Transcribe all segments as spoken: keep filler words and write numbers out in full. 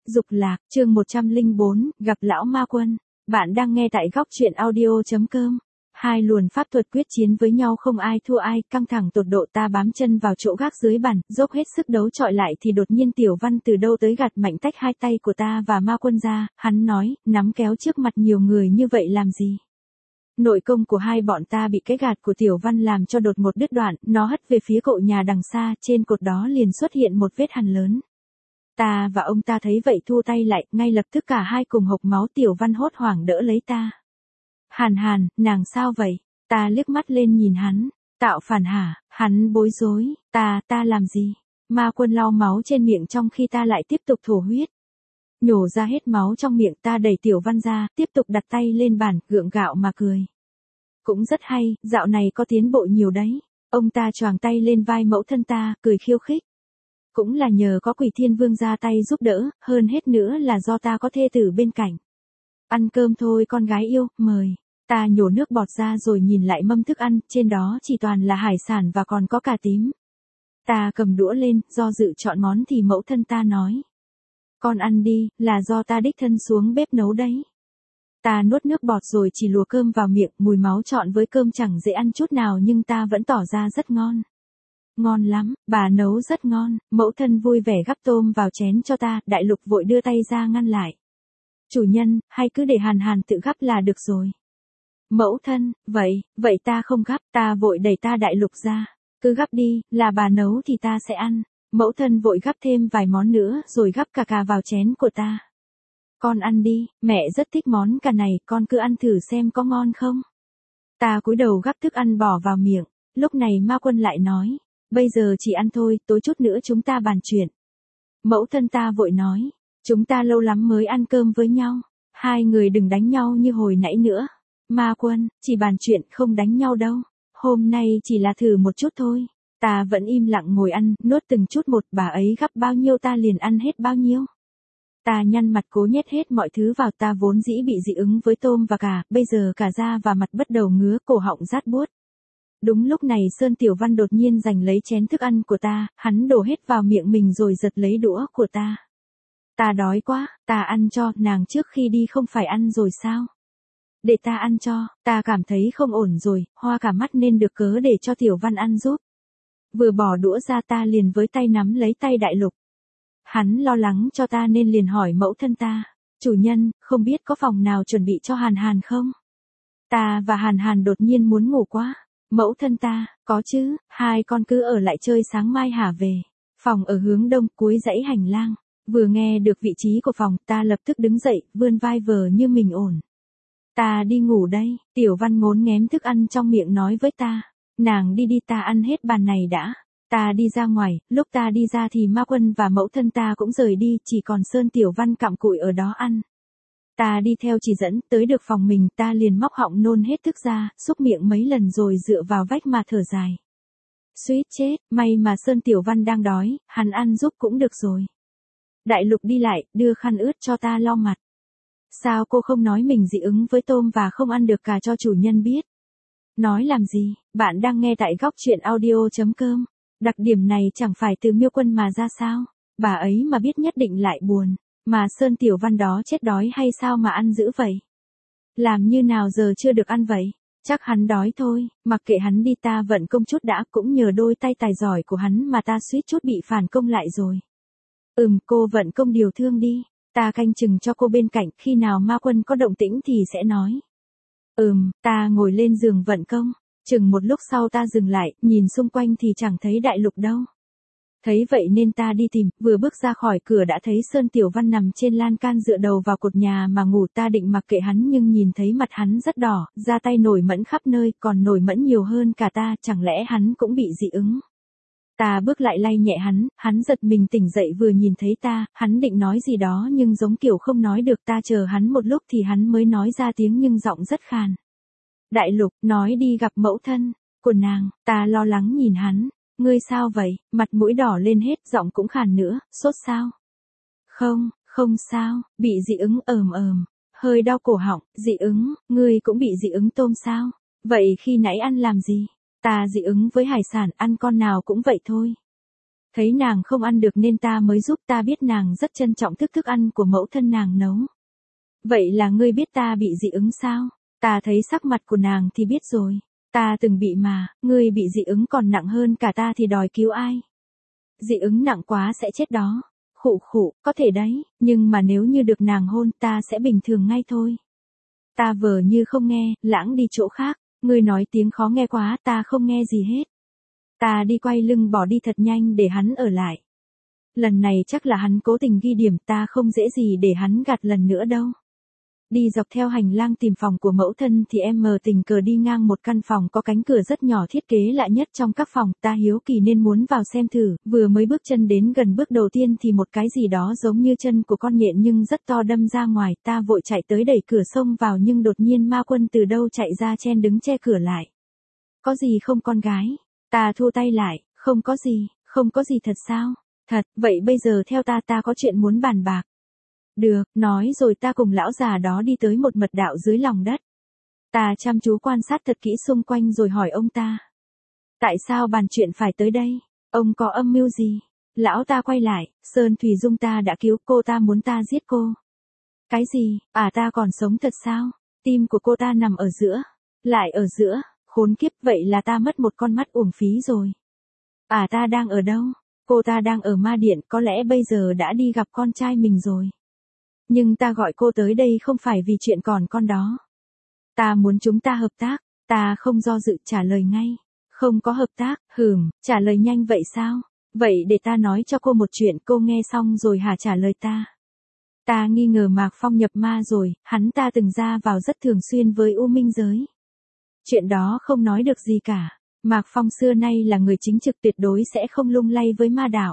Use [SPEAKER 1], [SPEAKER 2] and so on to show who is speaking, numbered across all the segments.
[SPEAKER 1] Dục lạc, chương một trăm lẻ bốn, gặp lão ma quân. Bạn đang nghe tại góc truyện audio.com. Hai luồn pháp thuật quyết chiến với nhau không ai thua ai, căng thẳng tột độ, ta bám chân vào chỗ gác dưới bàn, dốc hết sức đấu chọi lại thì đột nhiên Tiểu Văn từ đâu tới gạt mạnh tách hai tay của ta và ma quân ra, hắn nói, nắm kéo trước mặt nhiều người như vậy làm gì? Nội công của hai bọn ta bị cái gạt của Tiểu Văn làm cho đột một đứt đoạn, nó hất về phía cột nhà đằng xa, trên cột đó liền xuất hiện một vết hằn lớn. Ta và ông ta thấy vậy thu tay lại, ngay lập tức cả hai cùng hộc máu. Tiểu Văn hốt hoảng đỡ lấy ta. Hàn Hàn, nàng sao vậy? Ta liếc mắt lên nhìn hắn. Tạo phản hả? Hắn bối rối. Ta, ta làm gì? Ma quân lau máu trên miệng trong khi ta lại tiếp tục thổ huyết. Nhổ ra hết máu trong miệng, ta đẩy Tiểu Văn ra, tiếp tục đặt tay lên bàn, gượng gạo mà cười. Cũng rất hay, dạo này có tiến bộ nhiều đấy. Ông ta choàng tay lên vai mẫu thân ta, cười khiêu khích. Cũng là nhờ có Quỷ Thiên Vương ra tay giúp đỡ, hơn hết nữa là do ta có thê tử bên cạnh. Ăn cơm thôi con gái yêu, mời. Ta nhổ nước bọt ra rồi nhìn lại mâm thức ăn, trên đó chỉ toàn là hải sản và còn có cà tím. Ta cầm đũa lên, do dự chọn món thì mẫu thân ta nói. Con ăn đi, là do ta đích thân xuống bếp nấu đấy. Ta nuốt nước bọt rồi chỉ lùa cơm vào miệng, mùi máu trộn với cơm chẳng dễ ăn chút nào nhưng ta vẫn tỏ ra rất ngon. Ngon lắm, bà nấu rất ngon. Mẫu thân vui vẻ gắp tôm vào chén cho ta, Đại Lục vội đưa tay ra ngăn lại. Chủ nhân, hay cứ để Hàn Hàn tự gắp là được rồi. Mẫu thân, vậy, vậy ta không gắp, ta vội đẩy ta Đại Lục ra. Cứ gắp đi, là bà nấu thì ta sẽ ăn. Mẫu thân vội gắp thêm vài món nữa rồi gắp cả cà vào chén của ta. Con ăn đi, mẹ rất thích món cà này, con cứ ăn thử xem có ngon không. Ta cúi đầu gắp thức ăn bỏ vào miệng, lúc này ma quân lại nói. Bây giờ chỉ ăn thôi, tối chút nữa chúng ta bàn chuyện. Mẫu thân ta vội nói, chúng ta lâu lắm mới ăn cơm với nhau. Hai người đừng đánh nhau như hồi nãy nữa. Ma quân, chỉ bàn chuyện không đánh nhau đâu. Hôm nay chỉ là thử một chút thôi. Ta vẫn im lặng ngồi ăn, nuốt từng chút một, bà ấy gắp bao nhiêu ta liền ăn hết bao nhiêu. Ta nhăn mặt cố nhét hết mọi thứ vào, ta vốn dĩ bị dị ứng với tôm và cà, bây giờ cả da và mặt bắt đầu ngứa, cổ họng rát buốt. Đúng lúc này Sơn Tiểu Văn đột nhiên giành lấy chén thức ăn của ta, hắn đổ hết vào miệng mình rồi giật lấy đũa của ta. Ta đói quá, ta ăn cho, nàng trước khi đi không phải ăn rồi sao? Để ta ăn cho, ta cảm thấy không ổn rồi, hoa cả mắt nên được cớ để cho Tiểu Văn ăn giúp. Vừa bỏ đũa ra ta liền với tay nắm lấy tay Đại Lục. Hắn lo lắng cho ta nên liền hỏi mẫu thân ta, chủ nhân, không biết có phòng nào chuẩn bị cho Hàn Hàn không? Ta và Hàn Hàn đột nhiên muốn ngủ quá. Mẫu thân ta, có chứ, hai con cứ ở lại chơi sáng mai hả về. Phòng ở hướng đông cuối dãy hành lang. Vừa nghe được vị trí của phòng, ta lập tức đứng dậy, vươn vai vờ như mình ổn. Ta đi ngủ đây, Tiểu Văn ngốn nghém thức ăn trong miệng nói với ta. Nàng đi đi, ta ăn hết bàn này đã. Ta đi ra ngoài, lúc ta đi ra thì ma quân và mẫu thân ta cũng rời đi, chỉ còn Sơn Tiểu Văn cặm cụi ở đó ăn. Ta đi theo chỉ dẫn, tới được phòng mình, ta liền móc họng nôn hết thức ra, xúc miệng mấy lần rồi dựa vào vách mà thở dài. Suýt chết, may mà Sơn Tiểu Văn đang đói, hắn ăn giúp cũng được rồi. Đại Lục đi lại, đưa khăn ướt cho ta lau mặt. Sao cô không nói mình dị ứng với tôm và không ăn được cà cho chủ nhân biết? Nói làm gì, bạn đang nghe tại góc truyện audio.com. Đặc điểm này chẳng phải từ Miêu Quân mà ra sao? Bà ấy mà biết nhất định lại buồn. Mà Sơn Tiểu Văn đó chết đói hay sao mà ăn dữ vậy? Làm như nào giờ chưa được ăn vậy? Chắc hắn đói thôi, mặc kệ hắn đi, ta vận công chút đã, cũng nhờ đôi tay tài giỏi của hắn mà ta suýt chút bị phản công lại rồi. Ừm, cô vận công điều thương đi, ta canh chừng cho cô bên cạnh, khi nào ma quân có động tĩnh thì sẽ nói. Ừm, ta ngồi lên giường vận công, chừng một lúc sau ta dừng lại, nhìn xung quanh thì chẳng thấy Đại Lục đâu. Thấy vậy nên ta đi tìm, vừa bước ra khỏi cửa đã thấy Sơn Tiểu Văn nằm trên lan can dựa đầu vào cột nhà mà ngủ. Ta định mặc kệ hắn nhưng nhìn thấy mặt hắn rất đỏ, da tay nổi mẫn khắp nơi, còn nổi mẫn nhiều hơn cả ta, chẳng lẽ hắn cũng bị dị ứng. Ta bước lại lay nhẹ hắn, hắn giật mình tỉnh dậy vừa nhìn thấy ta, hắn định nói gì đó nhưng giống kiểu không nói được. Ta chờ hắn một lúc thì hắn mới nói ra tiếng nhưng giọng rất khàn. Đại Lục, nói đi gặp mẫu thân của nàng. Ta lo lắng nhìn hắn. Ngươi sao vậy, mặt mũi đỏ lên hết, giọng cũng khàn nữa, sốt sao? Không, không sao, bị dị ứng ờm ờm, hơi đau cổ họng, dị ứng, ngươi cũng bị dị ứng tôm sao? Vậy khi nãy ăn làm gì? Ta dị ứng với hải sản, ăn con nào cũng vậy thôi. Thấy nàng không ăn được nên ta mới giúp, ta biết nàng rất trân trọng thức thức ăn của mẫu thân nàng nấu. Vậy là ngươi biết ta bị dị ứng sao? Ta thấy sắc mặt của nàng thì biết rồi. Ta từng bị mà, ngươi bị dị ứng còn nặng hơn cả ta thì đòi cứu ai? Dị ứng nặng quá sẽ chết đó. Khụ khụ, có thể đấy, nhưng mà nếu như được nàng hôn ta sẽ bình thường ngay thôi. Ta vờ như không nghe, lãng đi chỗ khác. Ngươi nói tiếng khó nghe quá, ta không nghe gì hết. Ta đi quay lưng bỏ đi thật nhanh để hắn ở lại. Lần này chắc là hắn cố tình ghi điểm, ta không dễ gì để hắn gạt lần nữa đâu. Đi dọc theo hành lang tìm phòng của mẫu thân thì em mờ tình cờ đi ngang một căn phòng có cánh cửa rất nhỏ thiết kế lạ nhất trong các phòng, ta hiếu kỳ nên muốn vào xem thử, vừa mới bước chân đến gần bước đầu tiên thì một cái gì đó giống như chân của con nhện nhưng rất to đâm ra ngoài, ta vội chạy tới đẩy cửa xông vào nhưng đột nhiên ma quân từ đâu chạy ra chen đứng che cửa lại. Có gì không con gái? Ta thua tay lại, không có gì, không có gì thật sao? Thật, vậy bây giờ theo ta ta có chuyện muốn bàn bạc. Được, nói rồi ta cùng lão già đó đi tới một mật đạo dưới lòng đất. Ta chăm chú quan sát thật kỹ xung quanh rồi hỏi ông ta. Tại sao bàn chuyện phải tới đây? Ông có âm mưu gì? Lão ta quay lại, Sơn Thùy Dung ta đã cứu cô, ta muốn ta giết cô. Cái gì? À, ta còn sống thật sao? Tim của cô ta nằm ở giữa. Lại ở giữa, khốn kiếp, vậy là ta mất một con mắt uổng phí rồi. À, ta đang ở đâu? Cô ta đang ở ma điện, có lẽ bây giờ đã đi gặp con trai mình rồi. Nhưng ta gọi cô tới đây không phải vì chuyện còn con đó. Ta muốn chúng ta hợp tác, ta không do dự trả lời ngay. Không có hợp tác, hừm, trả lời nhanh vậy sao? Vậy để ta nói cho cô một chuyện, cô nghe xong rồi hả trả lời ta. Ta nghi ngờ Mạc Phong nhập ma rồi, hắn ta từng ra vào rất thường xuyên với U Minh giới. Chuyện đó không nói được gì cả. Mạc Phong xưa nay là người chính trực, tuyệt đối sẽ không lung lay với ma đạo.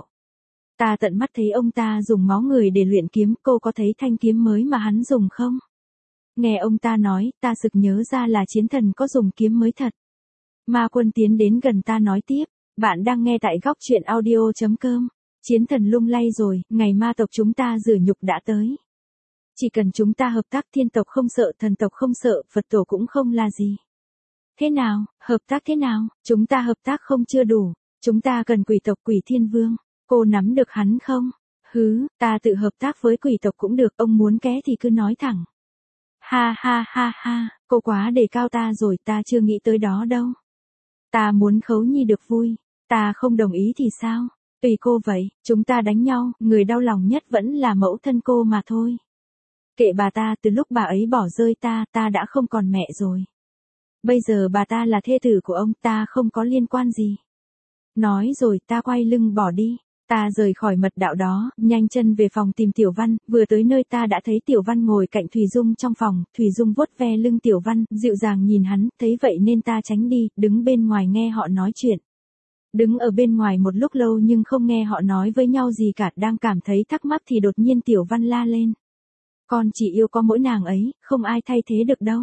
[SPEAKER 1] Ta tận mắt thấy ông ta dùng máu người để luyện kiếm, cô có thấy thanh kiếm mới mà hắn dùng không? Nghe ông ta nói, ta sực nhớ ra là chiến thần có dùng kiếm mới thật. Ma Quân tiến đến gần ta nói tiếp, bạn đang nghe tại góc truyện audio chấm com. Chiến thần lung lay rồi, ngày ma tộc chúng ta rửa nhục đã tới. Chỉ cần chúng ta hợp tác, thiên tộc không sợ, thần tộc không sợ, Phật tổ cũng không là gì. Thế nào, hợp tác thế nào? Chúng ta hợp tác không chưa đủ, chúng ta cần quỷ tộc Quỷ Thiên Vương. Cô nắm được hắn không? Hứ, ta tự hợp tác với quỷ tộc cũng được, ông muốn ké thì cứ nói thẳng. Ha ha ha ha, cô quá đề cao ta rồi, ta chưa nghĩ tới đó đâu. Ta muốn Khấu Nhi được vui, ta không đồng ý thì sao? Tùy cô vậy, chúng ta đánh nhau, người đau lòng nhất vẫn là mẫu thân cô mà thôi. Kệ bà ta, từ lúc bà ấy bỏ rơi ta, ta đã không còn mẹ rồi. Bây giờ bà ta là thê tử của ông, ta không có liên quan gì. Nói rồi ta quay lưng bỏ đi. Ta rời khỏi mật đạo đó, nhanh chân về phòng tìm Tiểu Văn, vừa tới nơi ta đã thấy Tiểu Văn ngồi cạnh Thùy Dung trong phòng, Thùy Dung vuốt ve lưng Tiểu Văn, dịu dàng nhìn hắn, thấy vậy nên ta tránh đi, đứng bên ngoài nghe họ nói chuyện. Đứng ở bên ngoài một lúc lâu nhưng không nghe họ nói với nhau gì cả, đang cảm thấy thắc mắc thì đột nhiên Tiểu Văn la lên. Con chỉ yêu có mỗi nàng ấy, không ai thay thế được đâu.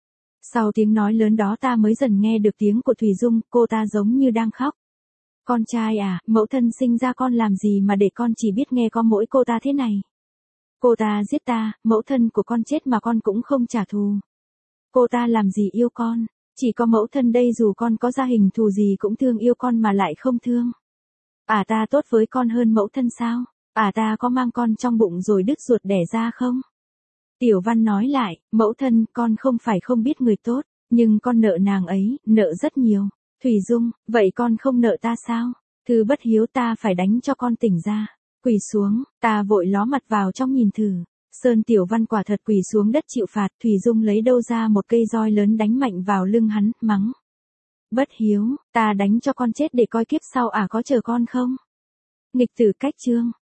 [SPEAKER 1] Sau tiếng nói lớn đó ta mới dần nghe được tiếng của Thùy Dung, cô ta giống như đang khóc. Con trai à, mẫu thân sinh ra con làm gì mà để con chỉ biết nghe có mỗi cô ta thế này. Cô ta giết ta, mẫu thân của con chết mà con cũng không trả thù. Cô ta làm gì yêu con, chỉ có mẫu thân đây dù con có ra hình thù gì cũng thương yêu con mà lại không thương. À, ta tốt với con hơn mẫu thân sao? À, ta có mang con trong bụng rồi đứt ruột đẻ ra không? Tiểu Văn nói lại, mẫu thân, con không phải không biết người tốt, nhưng con nợ nàng ấy, nợ rất nhiều. Thùy Dung, vậy con không nợ ta sao? Thư bất hiếu, ta phải đánh cho con tỉnh ra. Quỳ xuống, ta vội ló mặt vào trong nhìn thử. Sơn Tiểu Văn quả thật quỳ xuống đất chịu phạt, Thùy Dung lấy đâu ra một cây roi lớn đánh mạnh vào lưng hắn, mắng. Bất hiếu, ta đánh cho con chết để coi kiếp sau à có chờ con không? Nghịch tử cách chương.